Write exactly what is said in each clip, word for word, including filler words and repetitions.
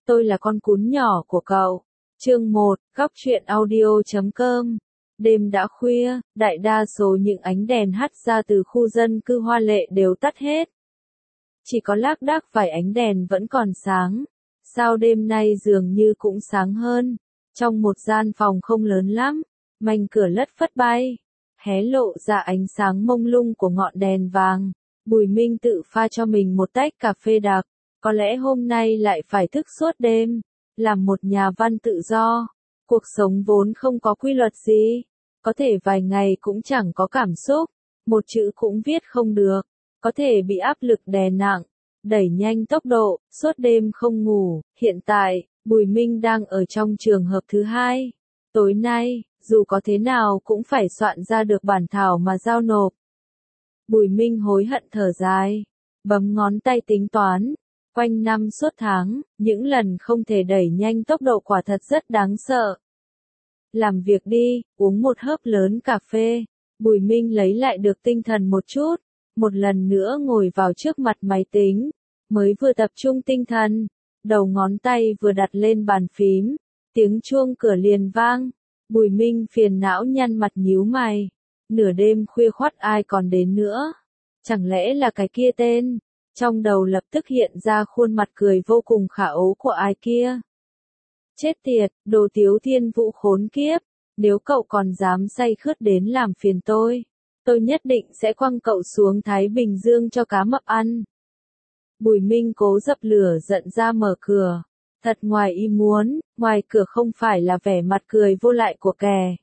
tôi là con cún nhỏ của cậu. Chương một, góc truyện audio chấm com. Đêm đã khuya, đại đa số những ánh đèn hắt ra từ khu dân cư Hoa Lệ đều tắt hết. Chỉ có lác đác vài ánh đèn vẫn còn sáng. Sao đêm nay dường như cũng sáng hơn. Trong một gian phòng không lớn lắm, mảnh cửa lất phất bay, hé lộ ra ánh sáng mông lung của ngọn đèn vàng. Bùi Minh tự pha cho mình một tách cà phê đặc. Có lẽ hôm nay lại phải thức suốt đêm. Làm một nhà văn tự do, cuộc sống vốn không có quy luật gì. Có thể vài ngày cũng chẳng có cảm xúc, một chữ cũng viết không được. Có thể bị áp lực đè nặng, đẩy nhanh tốc độ, suốt đêm không ngủ. Hiện tại, Bùi Minh đang ở trong trường hợp thứ hai. Tối nay, dù có thế nào cũng phải soạn ra được bản thảo mà giao nộp. Bùi Minh hối hận thở dài, bấm ngón tay tính toán. Quanh năm suốt tháng, những lần không thể đẩy nhanh tốc độ quả thật rất đáng sợ. Làm việc đi, uống một hớp lớn cà phê. Bùi Minh lấy lại được tinh thần một chút. Một lần nữa ngồi vào trước mặt máy tính. Mới vừa tập trung tinh thần. Đầu ngón tay vừa đặt lên bàn phím. Tiếng chuông cửa liền vang. Bùi Minh phiền não nhăn mặt nhíu mày. Nửa đêm khuya khoắt ai còn đến nữa? Chẳng lẽ là cái kia tên? Trong đầu lập tức hiện ra khuôn mặt cười vô cùng khả ố của ai kia. Chết tiệt, đồ Tiếu Thiên Vũ khốn kiếp. Nếu cậu còn dám say khướt đến làm phiền tôi, tôi nhất định sẽ quăng cậu xuống Thái Bình Dương cho cá mập ăn. Bùi Minh cố dập lửa giận ra mở cửa. Thật ngoài ý muốn, ngoài cửa không phải là vẻ mặt cười vô lại của kẻ.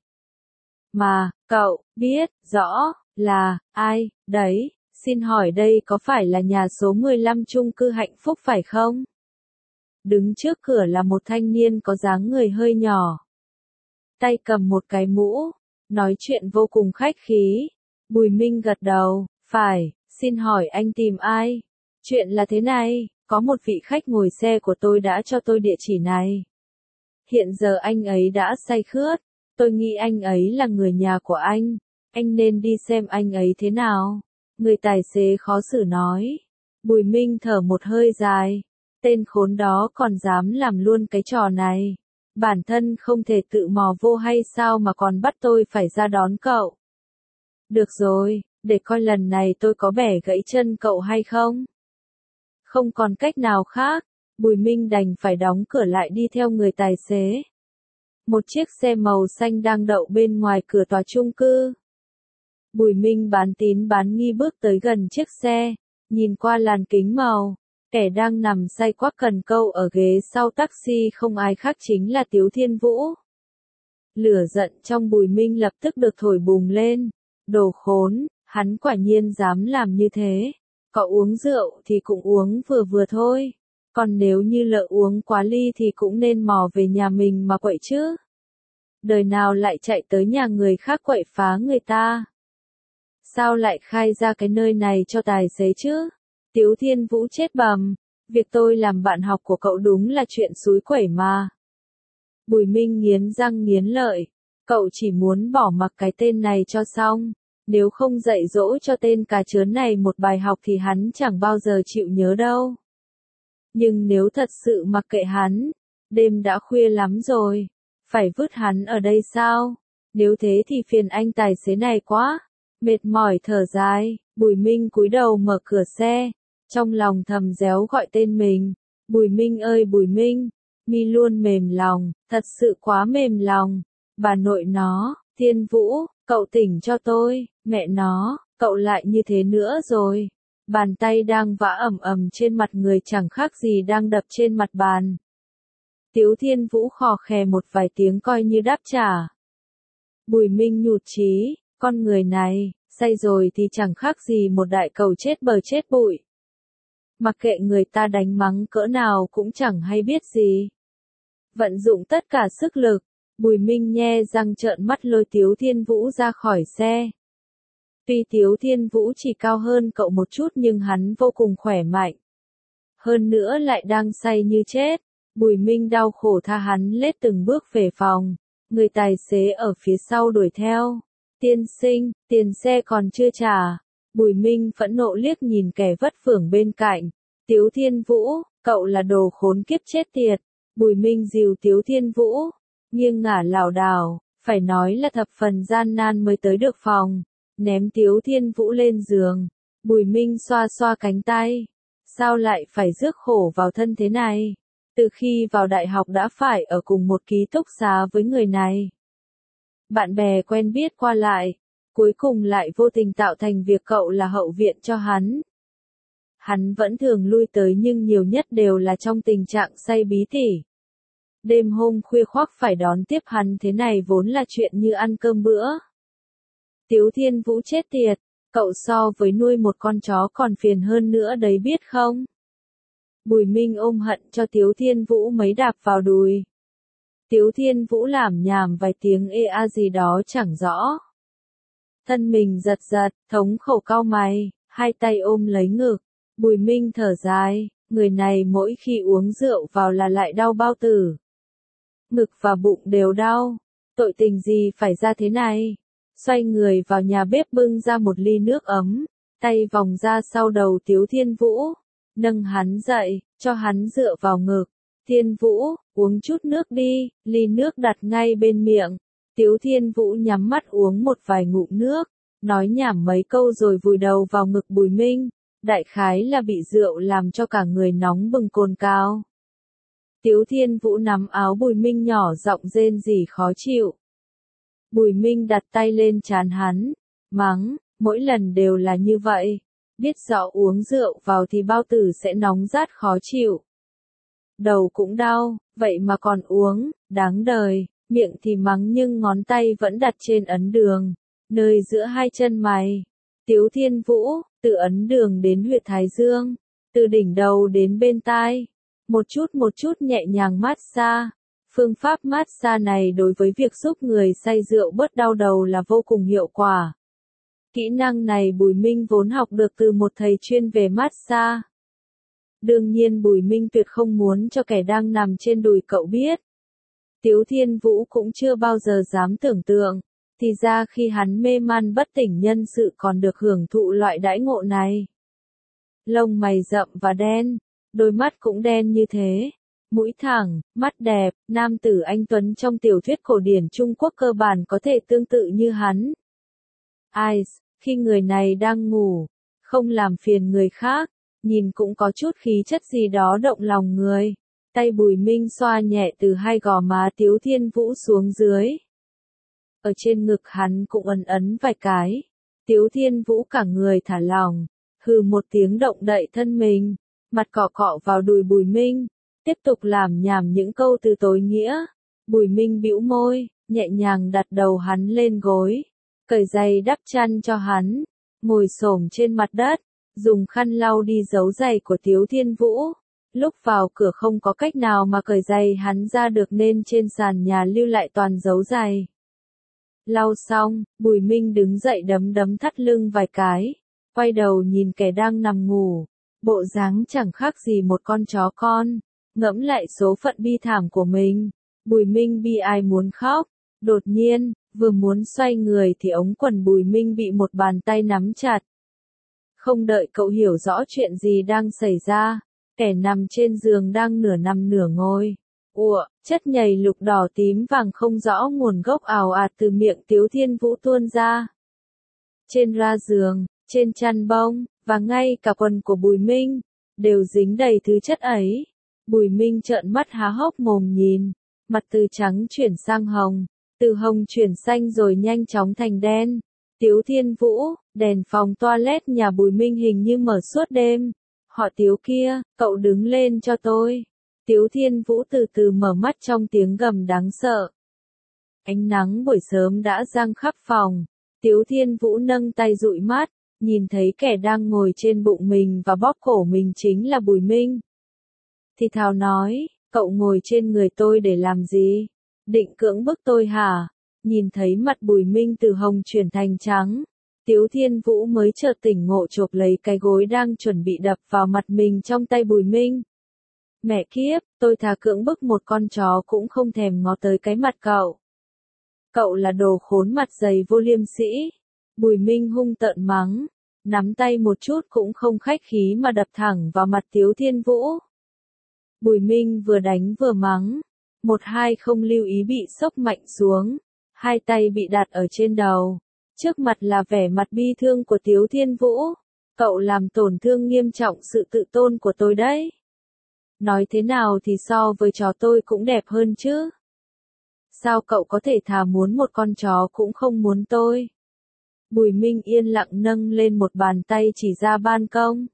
Mà, cậu, biết, rõ, là, ai, đấy, xin hỏi đây có phải là nhà số mười lăm chung cư Hạnh Phúc phải không? Đứng trước cửa là một thanh niên có dáng người hơi nhỏ. Tay cầm một cái mũ, nói chuyện vô cùng khách khí. Bùi Minh gật đầu, phải, xin hỏi anh tìm ai? Chuyện là thế này, có một vị khách ngồi xe của tôi đã cho tôi địa chỉ này. Hiện giờ anh ấy đã say khướt, tôi nghĩ anh ấy là người nhà của anh, anh nên đi xem anh ấy thế nào. Người tài xế khó xử nói. Bùi Minh thở một hơi dài. Tên khốn đó còn dám làm luôn cái trò này. Bản thân không thể tự mò vô hay sao mà còn bắt tôi phải ra đón cậu. Được rồi, để coi lần này tôi có bẻ gãy chân cậu hay không. Không còn cách nào khác, Bùi Minh đành phải đóng cửa lại đi theo người tài xế. Một chiếc xe màu xanh đang đậu bên ngoài cửa tòa chung cư. Bùi Minh bán tín bán nghi bước tới gần chiếc xe, nhìn qua làn kính màu, kẻ đang nằm say quắc cần câu ở ghế sau taxi không ai khác chính là Tiếu Thiên Vũ. Lửa giận trong Bùi Minh lập tức được thổi bùng lên. Đồ khốn, hắn quả nhiên dám làm như thế. Cậu uống rượu thì cũng uống vừa vừa thôi. Còn nếu như lỡ uống quá ly thì cũng nên mò về nhà mình mà quậy chứ. Đời nào lại chạy tới nhà người khác quậy phá người ta. Sao lại khai ra cái nơi này cho tài xế chứ? Tiếu Thiên Vũ chết bầm. Việc tôi làm bạn học của cậu đúng là chuyện xúi quẩy mà. Bùi Minh nghiến răng nghiến lợi. Cậu chỉ muốn bỏ mặc cái tên này cho xong. Nếu không dạy dỗ cho tên cà chớn này một bài học thì hắn chẳng bao giờ chịu nhớ đâu. Nhưng nếu thật sự mặc kệ hắn, đêm đã khuya lắm rồi. Phải vứt hắn ở đây sao? Nếu thế thì phiền anh tài xế này quá. Mệt mỏi thở dài, Bùi Minh cúi đầu mở cửa xe, trong lòng thầm réo gọi tên mình. Bùi Minh ơi Bùi Minh, mi luôn mềm lòng, thật sự quá mềm lòng. Bà nội nó, Thiên Vũ, cậu tỉnh cho tôi, mẹ nó, cậu lại như thế nữa rồi. Bàn tay đang vã ầm ầm trên mặt người chẳng khác gì đang đập trên mặt bàn. Tiếu Thiên Vũ khò khè một vài tiếng coi như đáp trả. Bùi Minh nhụt chí. Con người này, say rồi thì chẳng khác gì một đại cầu chết bờ chết bụi. Mặc kệ người ta đánh mắng cỡ nào cũng chẳng hay biết gì. Vận dụng tất cả sức lực, Bùi Minh nhe răng trợn mắt lôi Tiếu Thiên Vũ ra khỏi xe. Tuy Tiếu Thiên Vũ chỉ cao hơn cậu một chút nhưng hắn vô cùng khỏe mạnh. Hơn nữa lại đang say như chết. Bùi Minh đau khổ tha hắn lết từng bước về phòng. Người tài xế ở phía sau đuổi theo. Tiên sinh, tiền xe còn chưa trả. Bùi Minh phẫn nộ liếc nhìn kẻ vất phưởng bên cạnh. Tiếu Thiên Vũ, cậu là đồ khốn kiếp chết tiệt. Bùi Minh dìu Tiếu Thiên Vũ, nghiêng ngả lảo đảo, phải nói là thập phần gian nan mới tới được phòng, ném Tiếu Thiên Vũ lên giường. Bùi Minh xoa xoa cánh tay, sao lại phải rước khổ vào thân thế này? Từ khi vào đại học đã phải ở cùng một ký túc xá với người này. Bạn bè quen biết qua lại, cuối cùng lại vô tình tạo thành việc cậu là hậu viện cho hắn. Hắn vẫn thường lui tới nhưng nhiều nhất đều là trong tình trạng say bí tỉ. Đêm hôm khuya khoác phải đón tiếp hắn thế này vốn là chuyện như ăn cơm bữa. Tiếu Thiên Vũ chết tiệt, cậu so với nuôi một con chó còn phiền hơn nữa đấy biết không? Bùi Minh ôm hận cho Tiếu Thiên Vũ mấy đạp vào đùi. Tiếu Thiên Vũ lảm nhảm vài tiếng ê a gì đó chẳng rõ. Thân mình giật giật, thống khổ cau mày, hai tay ôm lấy ngực. Bùi Minh thở dài, người này mỗi khi uống rượu vào là lại đau bao tử. Ngực và bụng đều đau, tội tình gì phải ra thế này. Xoay người vào nhà bếp bưng ra một ly nước ấm, tay vòng ra sau đầu Tiếu Thiên Vũ, nâng hắn dậy, cho hắn dựa vào ngực. Thiên Vũ, uống chút nước đi, ly nước đặt ngay bên miệng. Tiếu Thiên Vũ nhắm mắt uống một vài ngụm nước, nói nhảm mấy câu rồi vùi đầu vào ngực Bùi Minh, đại khái là bị rượu làm cho cả người nóng bừng cồn cao. Tiếu Thiên Vũ nắm áo Bùi Minh nhỏ giọng rên rỉ khó chịu. Bùi Minh đặt tay lên trán hắn, mắng, mỗi lần đều là như vậy, biết rõ uống rượu vào thì bao tử sẽ nóng rát khó chịu. Đầu cũng đau, vậy mà còn uống, đáng đời, miệng thì mắng nhưng ngón tay vẫn đặt trên ấn đường, nơi giữa hai chân mày. Tiếu Thiên Vũ, từ ấn đường đến huyệt thái dương, từ đỉnh đầu đến bên tai, một chút một chút nhẹ nhàng mát xa. Phương pháp mát xa này đối với việc giúp người say rượu bớt đau đầu là vô cùng hiệu quả. Kỹ năng này Bùi Minh vốn học được từ một thầy chuyên về mát xa. Đương nhiên Bùi Minh tuyệt không muốn cho kẻ đang nằm trên đùi cậu biết. Tiếu Thiên Vũ cũng chưa bao giờ dám tưởng tượng, thì ra khi hắn mê man bất tỉnh nhân sự còn được hưởng thụ loại đãi ngộ này. Lông mày rậm và đen, đôi mắt cũng đen như thế. Mũi thẳng, mắt đẹp, nam tử anh tuấn trong tiểu thuyết cổ điển Trung Quốc cơ bản có thể tương tự như hắn. Ai, khi người này đang ngủ, không làm phiền người khác, nhìn cũng có chút khí chất gì đó động lòng người. Tay Bùi Minh xoa nhẹ từ hai gò má Tiếu Thiên Vũ xuống dưới. Ở trên ngực hắn cũng ấn ấn vài cái. Tiếu Thiên Vũ cả người thả lỏng, hừ một tiếng động đậy thân mình, mặt cọ cọ vào đùi Bùi Minh. Tiếp tục làm nhảm những câu từ tối nghĩa. Bùi Minh bĩu môi, nhẹ nhàng đặt đầu hắn lên gối, cởi giày đắp chăn cho hắn, ngồi xổm trên mặt đất, dùng khăn lau đi dấu giày của Tiếu Thiên Vũ. Lúc vào cửa không có cách nào mà cởi giày hắn ra được nên trên sàn nhà lưu lại toàn dấu giày. Lau xong, Bùi Minh đứng dậy đấm đấm thắt lưng vài cái, quay đầu nhìn kẻ đang nằm ngủ, bộ dáng chẳng khác gì một con chó con. Ngẫm lại số phận bi thảm của mình, Bùi Minh bi ai muốn khóc. Đột nhiên, vừa muốn xoay người thì ống quần Bùi Minh bị một bàn tay nắm chặt. Không đợi cậu hiểu rõ chuyện gì đang xảy ra, kẻ nằm trên giường đang nửa nằm nửa ngồi. Ủa, chất nhầy lục đỏ tím vàng không rõ nguồn gốc ào ạt từ miệng Tiếu Thiên Vũ tuôn ra. Trên ra giường, trên chăn bông, và ngay cả quần của Bùi Minh, đều dính đầy thứ chất ấy. Bùi Minh trợn mắt há hốc mồm nhìn, mặt từ trắng chuyển sang hồng, từ hồng chuyển xanh rồi nhanh chóng thành đen. Tiếu Thiên Vũ, đèn phòng toilet nhà Bùi Minh hình như mở suốt đêm. Họ Tiếu kia, cậu đứng lên cho tôi. Tiếu Thiên Vũ từ từ mở mắt trong tiếng gầm đáng sợ. Ánh nắng buổi sớm đã giăng khắp phòng. Tiếu Thiên Vũ nâng tay dụi mắt, nhìn thấy kẻ đang ngồi trên bụng mình và bóp cổ mình chính là Bùi Minh. Thì thào nói, cậu ngồi trên người tôi để làm gì? Định cưỡng bức tôi hả? Nhìn thấy mặt Bùi Minh từ hồng chuyển thành trắng, Tiếu Thiên Vũ mới chợt tỉnh ngộ chộp lấy cái gối đang chuẩn bị đập vào mặt mình trong tay Bùi Minh. Mẹ kiếp, tôi thà cưỡng bức một con chó cũng không thèm ngó tới cái mặt cậu. Cậu là đồ khốn mặt dày vô liêm sĩ. Bùi Minh hung tợn mắng, nắm tay một chút cũng không khách khí mà đập thẳng vào mặt Tiếu Thiên Vũ. Bùi Minh vừa đánh vừa mắng. Một hai không lưu ý bị sốc mạnh xuống. Hai tay bị đặt ở trên đầu. Trước mặt là vẻ mặt bi thương của Tiếu Thiên Vũ. Cậu làm tổn thương nghiêm trọng sự tự tôn của tôi đấy. Nói thế nào thì so với chó tôi cũng đẹp hơn chứ. Sao cậu có thể thà muốn một con chó cũng không muốn tôi? Bùi Minh yên lặng nâng lên một bàn tay chỉ ra ban công.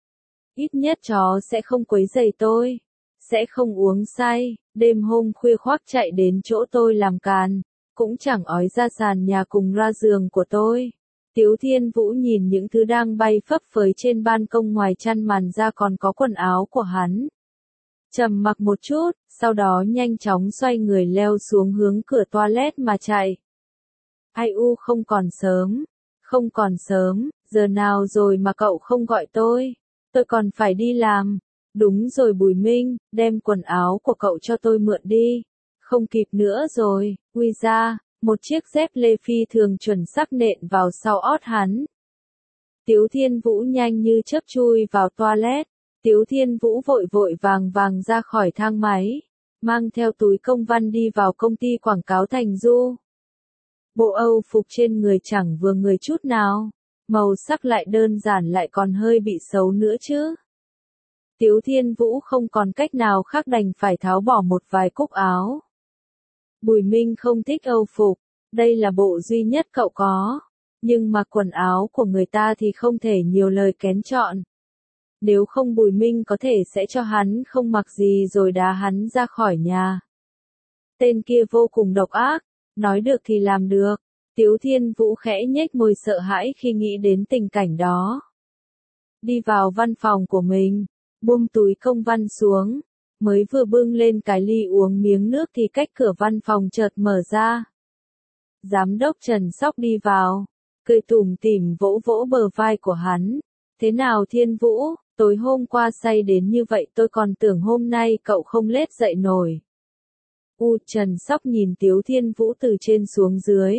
Ít nhất chó sẽ không quấy rầy tôi. Sẽ không uống say, đêm hôm khuya khoác chạy đến chỗ tôi làm càn. Cũng chẳng ói ra sàn nhà cùng ra giường của tôi. Tiếu Thiên Vũ nhìn những thứ đang bay phấp phới trên ban công ngoài chăn màn ra còn có quần áo của hắn. Trầm mặc một chút, sau đó nhanh chóng xoay người leo xuống hướng cửa toilet mà chạy. Ai u không còn sớm, không còn sớm, giờ nào rồi mà cậu không gọi tôi, tôi còn phải đi làm. Đúng rồi Bùi Minh, đem quần áo của cậu cho tôi mượn đi. Không kịp nữa rồi, ui ra, một chiếc dép lê phi thường chuẩn sắc nện vào sau ót hắn. Tiếu Thiên Vũ nhanh như chớp chui vào toilet. Tiếu Thiên Vũ vội vội vàng vàng ra khỏi thang máy, mang theo túi công văn đi vào công ty quảng cáo Thành Du. Bộ Âu phục trên người chẳng vừa người chút nào, màu sắc lại đơn giản lại còn hơi bị xấu nữa chứ. Tiếu Thiên Vũ không còn cách nào khác đành phải tháo bỏ một vài cúc áo. Bùi Minh không thích Âu phục, đây là bộ duy nhất cậu có, nhưng mà quần áo của người ta thì không thể nhiều lời kén chọn. Nếu không Bùi Minh có thể sẽ cho hắn không mặc gì rồi đá hắn ra khỏi nhà. Tên kia vô cùng độc ác, nói được thì làm được. Tiếu Thiên Vũ khẽ nhếch môi sợ hãi khi nghĩ đến tình cảnh đó. Đi vào văn phòng của mình, buông túi công văn xuống, mới vừa bưng lên cái ly uống miếng nước thì cách cửa văn phòng chợt mở ra. Giám đốc Trần Sóc đi vào, cười tủm tỉm vỗ vỗ bờ vai của hắn. Thế nào Thiên Vũ, tối hôm qua say đến như vậy tôi còn tưởng hôm nay cậu không lết dậy nổi. U Trần Sóc nhìn Tiếu Thiên Vũ từ trên xuống dưới.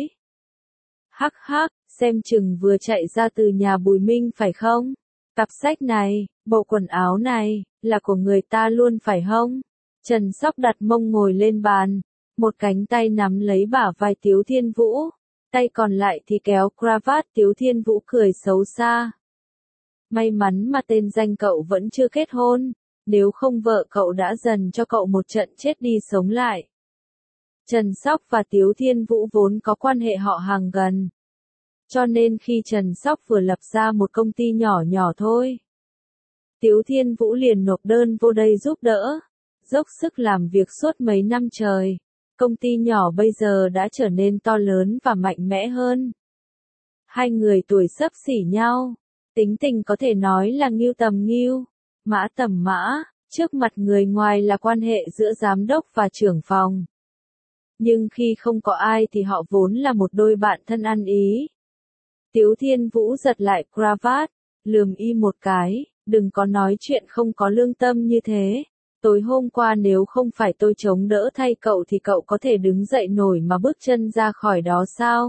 Hắc hắc, xem chừng vừa chạy ra từ nhà Bùi Minh phải không? Cặp sách này, bộ quần áo này, là của người ta luôn phải không? Trần Sóc đặt mông ngồi lên bàn, một cánh tay nắm lấy bả vai Tiếu Thiên Vũ, tay còn lại thì kéo cravat. Tiếu Thiên Vũ cười xấu xa. May mắn mà tên danh cậu vẫn chưa kết hôn, nếu không vợ cậu đã dần cho cậu một trận chết đi sống lại. Trần Sóc và Tiếu Thiên Vũ vốn có quan hệ họ hàng gần. Cho nên khi Trần Sóc vừa lập ra một công ty nhỏ nhỏ thôi, Tiếu Thiên Vũ liền nộp đơn vô đây giúp đỡ, dốc sức làm việc suốt mấy năm trời. Công ty nhỏ bây giờ đã trở nên to lớn và mạnh mẽ hơn. Hai người tuổi xấp xỉ nhau, tính tình có thể nói là ngưu tầm ngưu, mã tầm mã, trước mặt người ngoài là quan hệ giữa giám đốc và trưởng phòng. Nhưng khi không có ai thì họ vốn là một đôi bạn thân ăn ý. Tiếu Thiên Vũ giật lại cravat, lườm y một cái, đừng có nói chuyện không có lương tâm như thế. Tối hôm qua nếu không phải tôi chống đỡ thay cậu thì cậu có thể đứng dậy nổi mà bước chân ra khỏi đó sao?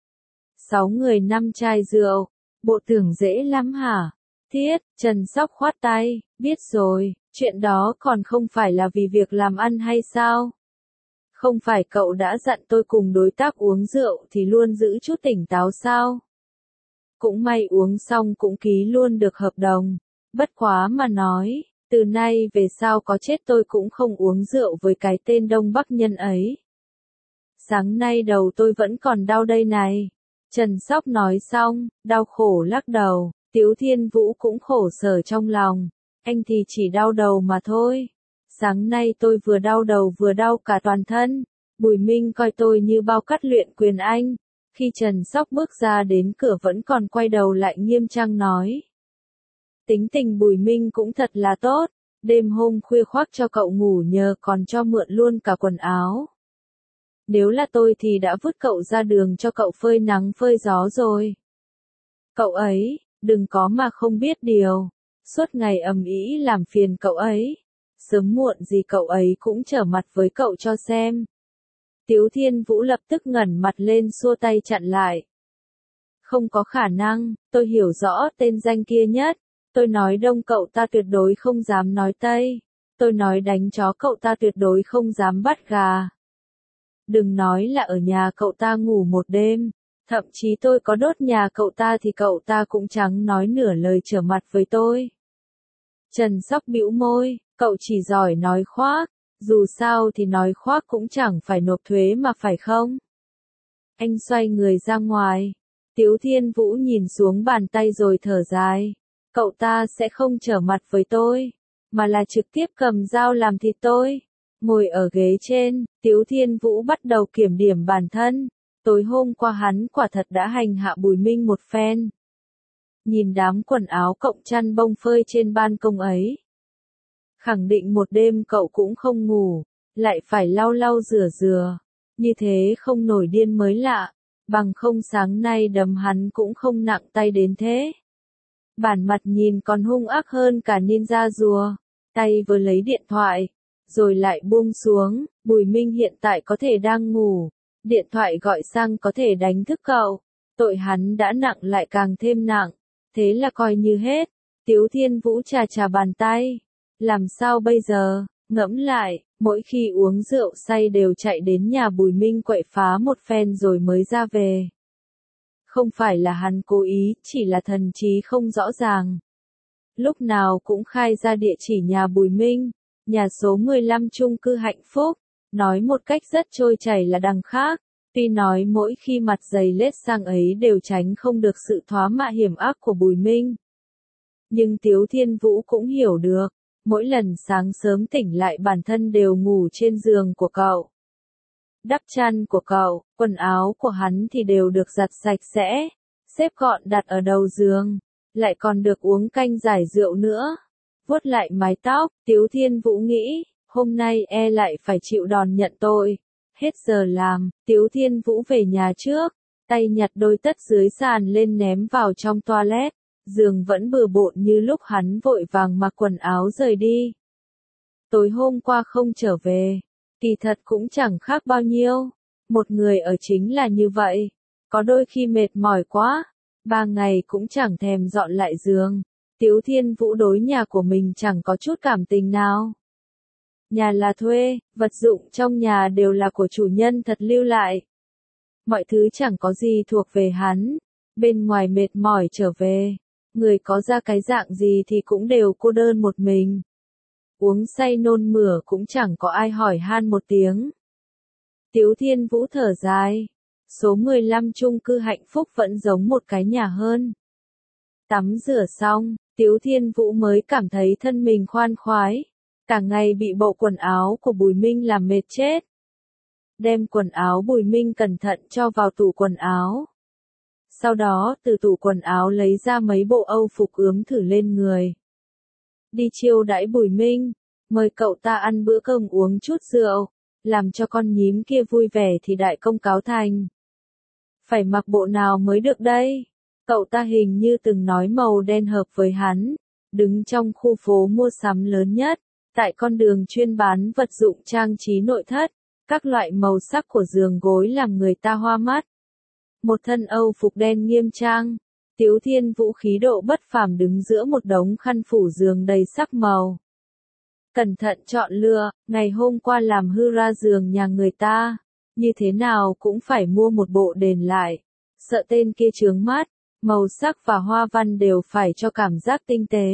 Sáu người năm chai rượu, bộ tưởng dễ lắm hả? Thiết, Trần Sóc khoát tay, biết rồi, chuyện đó còn không phải là vì việc làm ăn hay sao? Không phải cậu đã dặn tôi cùng đối tác uống rượu thì luôn giữ chút tỉnh táo sao? Cũng may uống xong cũng ký luôn được hợp đồng, bất quá mà nói, từ nay về sau có chết tôi cũng không uống rượu với cái tên Đông Bắc Nhân ấy. Sáng nay đầu tôi vẫn còn đau đây này. Trần Sóc nói xong, đau khổ lắc đầu, Tiếu Thiên Vũ cũng khổ sở trong lòng, anh thì chỉ đau đầu mà thôi. Sáng nay tôi vừa đau đầu vừa đau cả toàn thân, Bùi Minh coi tôi như bao cắt luyện quyền anh. Khi Trần Sóc bước ra đến cửa vẫn còn quay đầu lại nghiêm trang nói. Tính tình Bùi Minh cũng thật là tốt, đêm hôm khuya khoác cho cậu ngủ nhờ còn cho mượn luôn cả quần áo. Nếu là tôi thì đã vứt cậu ra đường cho cậu phơi nắng phơi gió rồi. Cậu ấy, đừng có mà không biết điều, suốt ngày ầm ĩ làm phiền cậu ấy. Sớm muộn gì cậu ấy cũng trở mặt với cậu cho xem. Tiếu Thiên Vũ lập tức ngẩng mặt lên xua tay chặn lại. Không có khả năng, tôi hiểu rõ tên danh kia nhất. Tôi nói đông cậu ta tuyệt đối không dám nói tây. Tôi nói đánh chó cậu ta tuyệt đối không dám bắt gà. Đừng nói là ở nhà cậu ta ngủ một đêm, thậm chí tôi có đốt nhà cậu ta thì cậu ta cũng chẳng nói nửa lời trở mặt với tôi. Trần Sóc bĩu môi, cậu chỉ giỏi nói khoác, dù sao thì nói khoác cũng chẳng phải nộp thuế mà phải không? Anh xoay người ra ngoài. Tiếu Thiên Vũ nhìn xuống bàn tay rồi thở dài. Cậu ta sẽ không trở mặt với tôi, mà là trực tiếp cầm dao làm thịt tôi. Ngồi ở ghế trên, Tiếu Thiên Vũ bắt đầu kiểm điểm bản thân. Tối hôm qua hắn quả thật đã hành hạ Bùi Minh một phen. Nhìn đám quần áo cộng chăn bông phơi trên ban công ấy. Khẳng định một đêm cậu cũng không ngủ, lại phải lau lau rửa rửa. Như thế không nổi điên mới lạ, bằng không sáng nay đấm hắn cũng không nặng tay đến thế. Bản mặt nhìn còn hung ác hơn cả ninja rùa, tay vừa lấy điện thoại, rồi lại buông xuống. Bùi Minh hiện tại có thể đang ngủ, điện thoại gọi sang có thể đánh thức cậu, tội hắn đã nặng lại càng thêm nặng, thế là coi như hết. Tiếu Thiên Vũ chà chà bàn tay, làm sao bây giờ, ngẫm lại, mỗi khi uống rượu say đều chạy đến nhà Bùi Minh quậy phá một phen rồi mới ra về. Không phải là hắn cố ý, chỉ là thần trí không rõ ràng. Lúc nào cũng khai ra địa chỉ nhà Bùi Minh, nhà số mười lăm chung cư Hạnh Phúc, nói một cách rất trôi chảy là đằng khác. Tuy nói mỗi khi mặt dày lết sang ấy đều tránh không được sự thoá mạ hiểm ác của Bùi Minh. Nhưng Tiếu Thiên Vũ cũng hiểu được, mỗi lần sáng sớm tỉnh lại bản thân đều ngủ trên giường của cậu. Đắp chăn của cậu, quần áo của hắn thì đều được giặt sạch sẽ, xếp gọn đặt ở đầu giường, lại còn được uống canh giải rượu nữa. Vuốt lại mái tóc, Tiếu Thiên Vũ nghĩ, hôm nay e lại phải chịu đòn nhận tội. Hết giờ làm, Tiếu Thiên Vũ về nhà trước, tay nhặt đôi tất dưới sàn lên ném vào trong toilet, giường vẫn bừa bộn như lúc hắn vội vàng mặc quần áo rời đi. Tối hôm qua không trở về, kỳ thật cũng chẳng khác bao nhiêu, một người ở chính là như vậy, có đôi khi mệt mỏi quá, ba ngày cũng chẳng thèm dọn lại giường. Tiếu Thiên Vũ đối nhà của mình chẳng có chút cảm tình nào. Nhà là thuê, vật dụng trong nhà đều là của chủ nhân thật lưu lại. Mọi thứ chẳng có gì thuộc về hắn, bên ngoài mệt mỏi trở về, người có ra cái dạng gì thì cũng đều cô đơn một mình. Uống say nôn mửa cũng chẳng có ai hỏi han một tiếng. Tiếu Thiên Vũ thở dài, số mười lăm chung cư Hạnh Phúc vẫn giống một cái nhà hơn. Tắm rửa xong, Tiếu Thiên Vũ mới cảm thấy thân mình khoan khoái. Cả ngày bị bộ quần áo của Bùi Minh làm mệt chết. Đem quần áo Bùi Minh cẩn thận cho vào tủ quần áo. Sau đó từ tủ quần áo lấy ra mấy bộ âu phục ướm thử lên người. Đi chiêu đãi Bùi Minh, mời cậu ta ăn bữa cơm uống chút rượu, làm cho con nhím kia vui vẻ thì đại công cáo thành. Phải mặc bộ nào mới được đây? Cậu ta hình như từng nói màu đen hợp với hắn, đứng trong khu phố mua sắm lớn nhất. Tại con đường chuyên bán vật dụng trang trí nội thất, các loại màu sắc của giường gối làm người ta hoa mắt. Một thân âu phục đen nghiêm trang, Tiếu Thiên Vũ khí độ bất phàm đứng giữa một đống khăn phủ giường đầy sắc màu. Cẩn thận chọn lựa, ngày hôm qua làm hư ra giường nhà người ta, như thế nào cũng phải mua một bộ đền lại, sợ tên kia chướng mắt, màu sắc và hoa văn đều phải cho cảm giác tinh tế.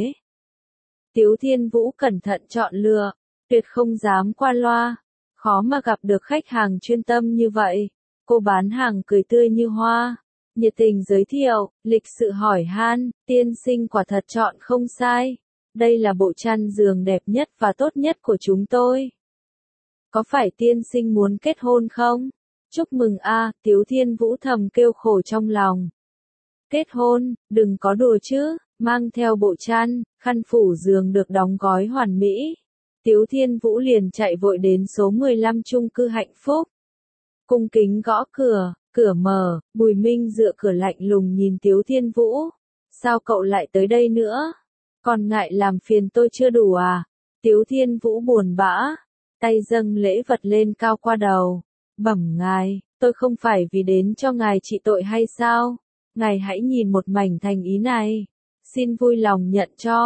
Tiếu Thiên Vũ cẩn thận chọn lựa, tuyệt không dám qua loa, khó mà gặp được khách hàng chuyên tâm như vậy. Cô bán hàng cười tươi như hoa, nhiệt tình giới thiệu, lịch sự hỏi han, tiên sinh quả thật chọn không sai. Đây là bộ chăn giường đẹp nhất và tốt nhất của chúng tôi. Có phải tiên sinh muốn kết hôn không? Chúc mừng a, Tiếu Thiên Vũ thầm kêu khổ trong lòng. Kết hôn, đừng có đùa chứ. Mang theo bộ chăn, khăn phủ giường được đóng gói hoàn mỹ. Tiếu Thiên Vũ liền chạy vội đến số mười lăm chung cư Hạnh Phúc. Cung kính gõ cửa, cửa mở, Bùi Minh dựa cửa lạnh lùng nhìn Tiếu Thiên Vũ. Sao cậu lại tới đây nữa? Còn ngại làm phiền tôi chưa đủ à? Tiếu Thiên Vũ buồn bã, tay dâng lễ vật lên cao qua đầu. Bẩm ngài, tôi không phải vì đến cho ngài trị tội hay sao? Ngài hãy nhìn một mảnh thành ý này. Xin vui lòng nhận cho.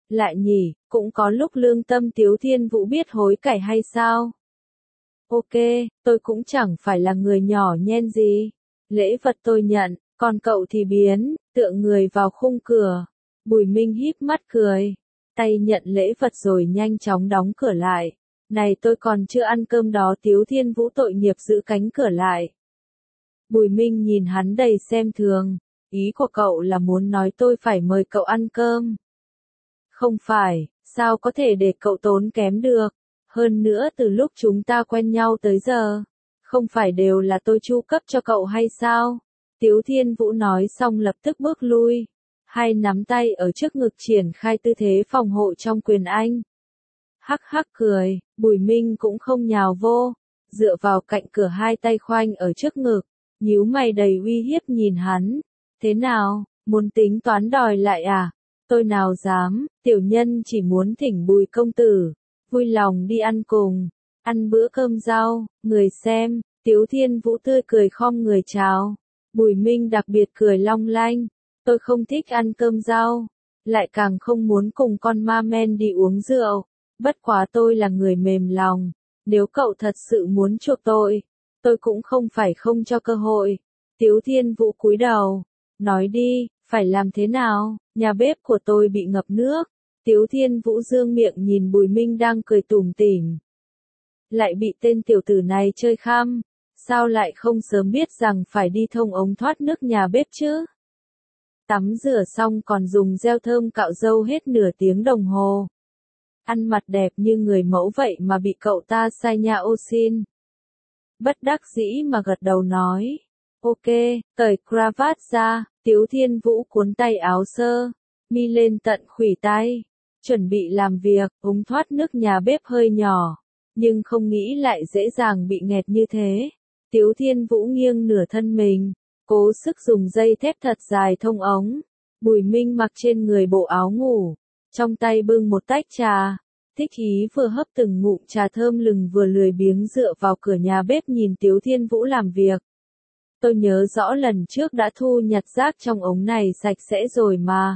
Lại nhỉ, cũng có lúc lương tâm Tiếu Thiên Vũ biết hối cải hay sao? Ok, tôi cũng chẳng phải là người nhỏ nhen gì. Lễ vật tôi nhận, còn cậu thì biến, tựa người vào khung cửa. Bùi Minh híp mắt cười, tay nhận lễ vật rồi nhanh chóng đóng cửa lại. Này tôi còn chưa ăn cơm đó. Tiếu Thiên Vũ tội nghiệp giữ cánh cửa lại. Bùi Minh nhìn hắn đầy xem thường, ý của cậu là muốn nói tôi phải mời cậu ăn cơm. Không phải, sao có thể để cậu tốn kém được, hơn nữa từ lúc chúng ta quen nhau tới giờ, không phải đều là tôi chu cấp cho cậu hay sao? Tiếu Thiên Vũ nói xong lập tức bước lui, hai nắm tay ở trước ngực triển khai tư thế phòng hộ trong quyền anh. Hắc hắc cười, Bùi Minh cũng không nhào vô, dựa vào cạnh cửa hai tay khoanh ở trước ngực, nhíu mày đầy uy hiếp nhìn hắn. Thế nào, muốn tính toán đòi lại à? Tôi nào dám, tiểu nhân chỉ muốn thỉnh Bùi công tử, vui lòng đi ăn cùng, ăn bữa cơm rau, người xem, Tiếu Thiên Vũ tươi cười khom người chào. Bùi Minh đặc biệt cười long lanh, tôi không thích ăn cơm rau, lại càng không muốn cùng con ma men đi uống rượu, bất quá tôi là người mềm lòng, nếu cậu thật sự muốn chuộc tôi, tôi cũng không phải không cho cơ hội. Tiếu Thiên Vũ cúi đầu, nói đi, phải làm thế nào, nhà bếp của tôi bị ngập nước. Tiếu Thiên Vũ dương miệng nhìn Bùi Minh đang cười tủm tỉm. Lại bị tên tiểu tử này chơi khăm, sao lại không sớm biết rằng phải đi thông ống thoát nước nhà bếp chứ? Tắm rửa xong còn dùng gel thơm cạo râu hết nửa tiếng đồng hồ. Ăn mặc đẹp như người mẫu vậy mà bị cậu ta sai nha ô xin. Bất đắc dĩ mà gật đầu nói. Ok, cởi cravat ra, Tiếu Thiên Vũ cuốn tay áo sơ, mi lên tận khuỷu tay, chuẩn bị làm việc. Ống thoát nước nhà bếp hơi nhỏ, nhưng không nghĩ lại dễ dàng bị nghẹt như thế. Tiếu Thiên Vũ nghiêng nửa thân mình, cố sức dùng dây thép thật dài thông ống. Bùi Minh mặc trên người bộ áo ngủ, trong tay bưng một tách trà, thích ý vừa hấp từng ngụm trà thơm lừng vừa lười biếng dựa vào cửa nhà bếp nhìn Tiếu Thiên Vũ làm việc. Tôi nhớ rõ lần trước đã thu nhặt rác trong ống này sạch sẽ rồi mà.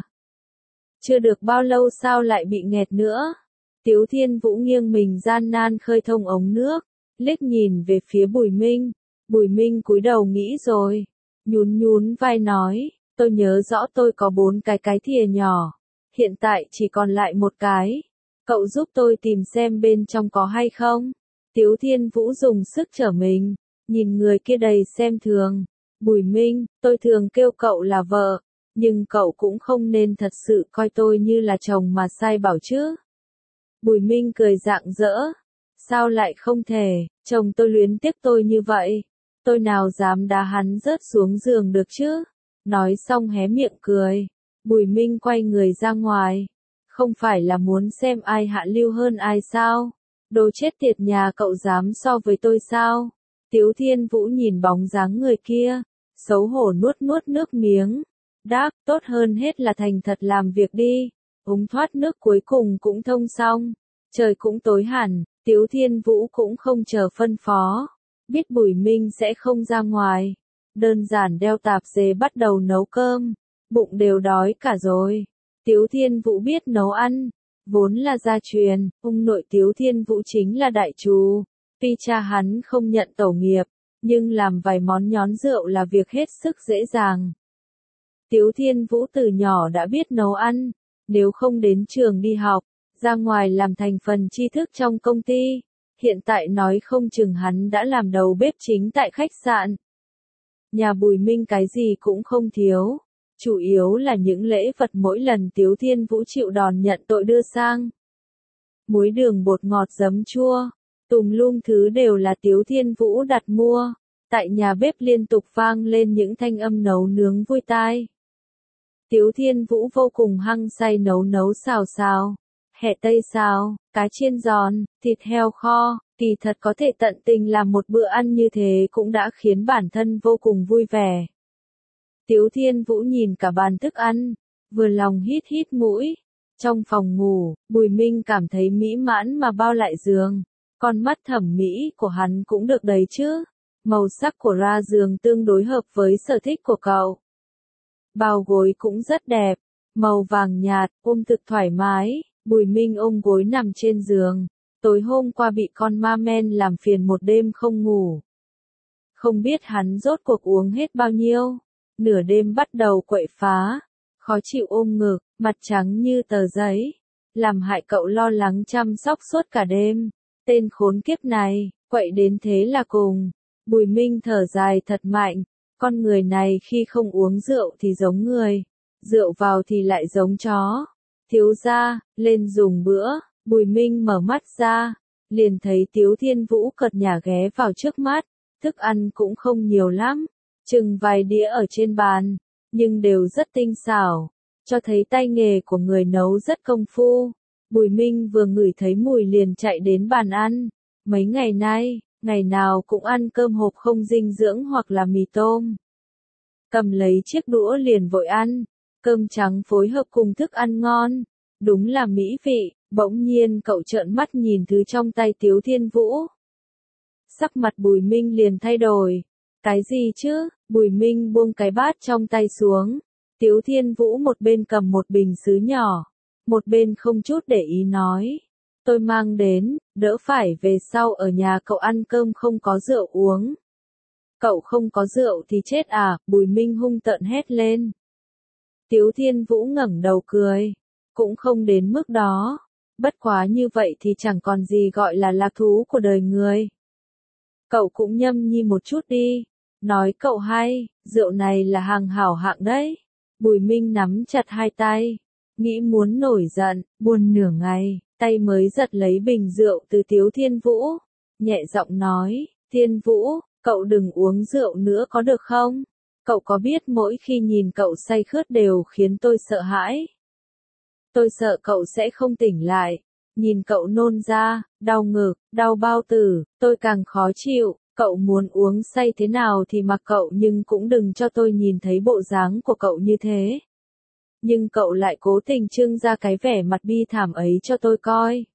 Chưa được bao lâu sao lại bị nghẹt nữa? Tiếu Thiên Vũ nghiêng mình gian nan khơi thông ống nước, liếc nhìn về phía Bùi Minh. Bùi Minh cúi đầu nghĩ rồi, nhún nhún vai nói, tôi nhớ rõ tôi có bốn cái cái thìa nhỏ, hiện tại chỉ còn lại một cái. Cậu giúp tôi tìm xem bên trong có hay không? Tiếu Thiên Vũ dùng sức trở mình, nhìn người kia đầy xem thường. Bùi Minh, tôi thường kêu cậu là vợ, nhưng cậu cũng không nên thật sự coi tôi như là chồng mà sai bảo chứ. Bùi Minh cười rạng rỡ. Sao lại không thể, chồng tôi luyến tiếc tôi như vậy. Tôi nào dám đá hắn rớt xuống giường được chứ. Nói xong hé miệng cười. Bùi Minh quay người ra ngoài. Không phải là muốn xem ai hạ lưu hơn ai sao? Đồ chết tiệt nhà cậu dám so với tôi sao? Tiếu Thiên Vũ nhìn bóng dáng người kia, xấu hổ nuốt nuốt nước miếng. Đáp, tốt hơn hết là thành thật làm việc đi. Ống thoát nước cuối cùng cũng thông xong. Trời cũng tối hẳn, Tiếu Thiên Vũ cũng không chờ phân phó. Biết Bùi Minh sẽ không ra ngoài. Đơn giản đeo tạp dề bắt đầu nấu cơm. Bụng đều đói cả rồi. Tiếu Thiên Vũ biết nấu ăn. Vốn là gia truyền, ông nội Tiếu Thiên Vũ chính là đại trù. Tuy cha hắn không nhận tổ nghiệp, nhưng làm vài món nhón rượu là việc hết sức dễ dàng. Tiếu Thiên Vũ từ nhỏ đã biết nấu ăn. Nếu không đến trường đi học, ra ngoài làm thành phần tri thức trong công ty, hiện tại nói không chừng hắn đã làm đầu bếp chính tại khách sạn. Nhà Bùi Minh cái gì cũng không thiếu, chủ yếu là những lễ vật mỗi lần Tiếu Thiên Vũ chịu đòn nhận tội đưa sang. Muối đường bột ngọt giấm chua, tùm lum thứ đều là Tiếu Thiên Vũ đặt mua. Tại nhà bếp liên tục vang lên những thanh âm nấu nướng vui tai. Tiếu Thiên Vũ vô cùng hăng say nấu nấu xào xào, hẹ tây xào, cá chiên giòn, thịt heo kho. Kỳ thật có thể tận tình làm một bữa ăn như thế cũng đã khiến bản thân vô cùng vui vẻ. Tiếu Thiên Vũ nhìn cả bàn thức ăn, vừa lòng hít hít mũi. Trong phòng ngủ, Bùi Minh cảm thấy mỹ mãn mà bao lại giường. Con mắt thẩm mỹ của hắn cũng được đấy chứ. Màu sắc của ra giường tương đối hợp với sở thích của cậu. Bao gối cũng rất đẹp, màu vàng nhạt, ôm thực thoải mái. Bùi Minh ôm gối nằm trên giường. Tối hôm qua bị con ma men làm phiền một đêm không ngủ. Không biết hắn rốt cuộc uống hết bao nhiêu. Nửa đêm bắt đầu quậy phá. Khó chịu ôm ngực, mặt trắng như tờ giấy. Làm hại cậu lo lắng chăm sóc suốt cả đêm. Tên khốn kiếp này, quậy đến thế là cùng. Bùi Minh thở dài thật mạnh. Con người này khi không uống rượu thì giống người. Rượu vào thì lại giống chó. Thiếu gia, lên dùng bữa. Bùi Minh mở mắt ra. Liền thấy Tiếu Thiên Vũ cợt nhả ghé vào trước mắt. Thức ăn cũng không nhiều lắm. Chừng vài đĩa ở trên bàn. Nhưng đều rất tinh xảo. Cho thấy tay nghề của người nấu rất công phu. Bùi Minh vừa ngửi thấy mùi liền chạy đến bàn ăn. Mấy ngày nay, ngày nào cũng ăn cơm hộp không dinh dưỡng hoặc là mì tôm. Cầm lấy chiếc đũa liền vội ăn. Cơm trắng phối hợp cùng thức ăn ngon. Đúng là mỹ vị. Bỗng nhiên cậu trợn mắt nhìn thứ trong tay Tiếu Thiên Vũ. Sắc mặt Bùi Minh liền thay đổi. Cái gì chứ? Bùi Minh buông cái bát trong tay xuống. Tiếu Thiên Vũ một bên cầm một bình sứ nhỏ. Một bên không chút để ý nói. Tôi mang đến, đỡ phải về sau ở nhà cậu ăn cơm không có rượu uống. Cậu không có rượu thì chết à? Bùi Minh hung tợn hét lên. Tiếu Thiên Vũ ngẩng đầu cười. Cũng không đến mức đó. Bất quá như vậy thì chẳng còn gì gọi là lạc thú của đời người. Cậu cũng nhâm nhi một chút đi. Nói cậu hay, rượu này là hàng hảo hạng đấy. Bùi Minh nắm chặt hai tay. Nghĩ muốn nổi giận, buồn nửa ngày, tay mới giật lấy bình rượu từ Tiếu Thiên Vũ. Nhẹ giọng nói, Thiên Vũ, cậu đừng uống rượu nữa có được không? Cậu có biết mỗi khi nhìn cậu say khướt đều khiến tôi sợ hãi. Tôi sợ cậu sẽ không tỉnh lại. Nhìn cậu nôn ra, đau ngực, đau bao tử, tôi càng khó chịu. Cậu muốn uống say thế nào thì mặc cậu nhưng cũng đừng cho tôi nhìn thấy bộ dáng của cậu như thế. Nhưng cậu lại cố tình trưng ra cái vẻ mặt bi thảm ấy cho tôi coi.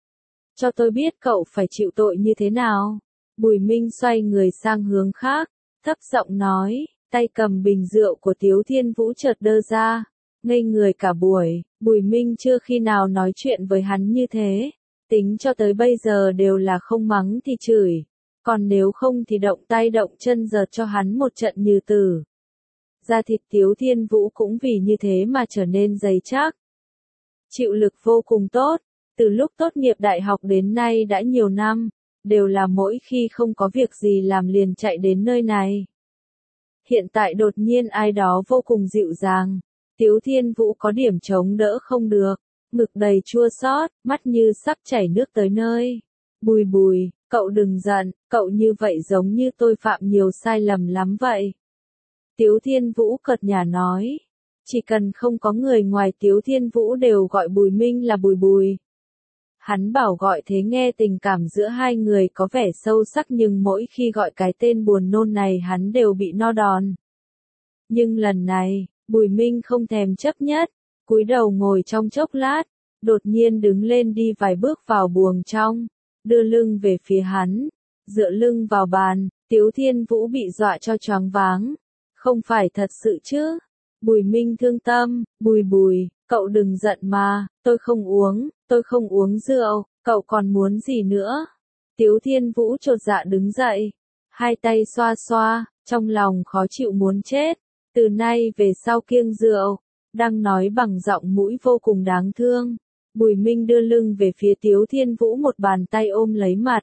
Cho tôi biết cậu phải chịu tội như thế nào. Bùi Minh xoay người sang hướng khác, thấp giọng nói, tay cầm bình rượu của Tiếu Thiên Vũ chợt đơ ra. Ngây người cả buổi, Bùi Minh chưa khi nào nói chuyện với hắn như thế. Tính cho tới bây giờ đều là không mắng thì chửi. Còn nếu không thì động tay động chân giật cho hắn một trận như tử. Da thịt Tiếu Thiên Vũ cũng vì như thế mà trở nên dày chắc. Chịu lực vô cùng tốt. Từ lúc tốt nghiệp đại học đến nay đã nhiều năm. Đều là mỗi khi không có việc gì làm liền chạy đến nơi này. Hiện tại đột nhiên ai đó vô cùng dịu dàng. Tiếu Thiên Vũ có điểm chống đỡ không được. Ngực đầy chua xót, mắt như sắp chảy nước tới nơi. Bùi bùi, cậu đừng giận, cậu như vậy giống như tôi phạm nhiều sai lầm lắm vậy. Tiếu Thiên Vũ cợt nhả nói. Chỉ cần không có người ngoài Tiếu Thiên Vũ đều gọi Bùi Minh là bùi bùi. Hắn bảo gọi thế nghe tình cảm giữa hai người có vẻ sâu sắc nhưng mỗi khi gọi cái tên buồn nôn này hắn đều bị no đòn. Nhưng lần này, Bùi Minh không thèm chấp nhất, cúi đầu ngồi trong chốc lát, đột nhiên đứng lên đi vài bước vào buồng trong, đưa lưng về phía hắn, dựa lưng vào bàn. Tiếu Thiên Vũ bị dọa cho choáng váng. Không phải thật sự chứ? Bùi Minh thương tâm, bùi bùi, cậu đừng giận mà, tôi không uống, tôi không uống rượu, cậu còn muốn gì nữa? Tiếu Thiên Vũ chột dạ đứng dậy, hai tay xoa xoa, trong lòng khó chịu muốn chết. Từ nay về sau kiêng rượu, đang nói bằng giọng mũi vô cùng đáng thương. Bùi Minh đưa lưng về phía Tiếu Thiên Vũ một bàn tay ôm lấy mặt.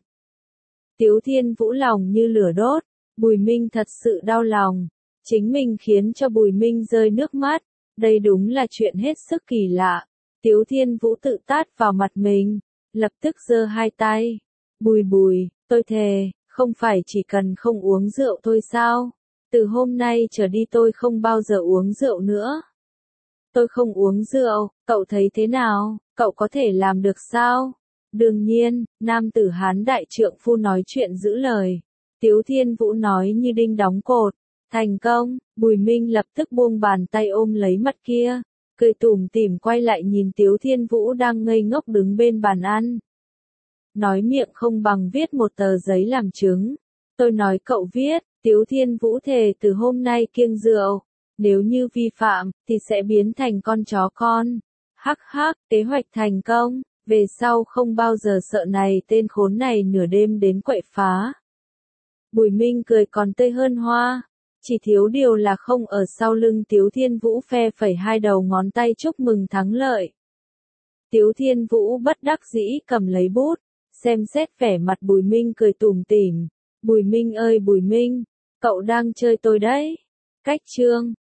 Tiếu Thiên Vũ lòng như lửa đốt, Bùi Minh thật sự đau lòng. Chính mình khiến cho Bùi Minh rơi nước mắt, đây đúng là chuyện hết sức kỳ lạ. Tiếu Thiên Vũ tự tát vào mặt mình, lập tức giơ hai tay. Bùi bùi, tôi thề, không phải chỉ cần không uống rượu thôi sao? Từ hôm nay trở đi tôi không bao giờ uống rượu nữa. Tôi không uống rượu, cậu thấy thế nào, cậu có thể làm được sao? Đương nhiên, nam tử Hán đại trượng phu nói chuyện giữ lời. Tiếu Thiên Vũ nói như đinh đóng cột. Thành công, Bùi Minh lập tức buông bàn tay ôm lấy mặt kia, cười tủm tỉm quay lại nhìn Tiếu Thiên Vũ đang ngây ngốc đứng bên bàn ăn. Nói miệng không bằng viết một tờ giấy làm chứng. Tôi nói cậu viết, Tiếu Thiên Vũ thề từ hôm nay kiêng rượu, Nếu như vi phạm, thì sẽ biến thành con chó con. Hắc hắc, kế hoạch thành công, về sau không bao giờ sợ này tên khốn này nửa đêm đến quậy phá. Bùi Minh cười còn tươi hơn hoa. Chỉ thiếu điều là không ở sau lưng Tiếu Thiên Vũ phe phẩy hai đầu ngón tay chúc mừng thắng lợi. Tiếu Thiên Vũ bất đắc dĩ cầm lấy bút, xem xét vẻ mặt Bùi Minh cười tủm tỉm. Bùi Minh ơi Bùi Minh, cậu đang chơi tôi đấy. Cách chương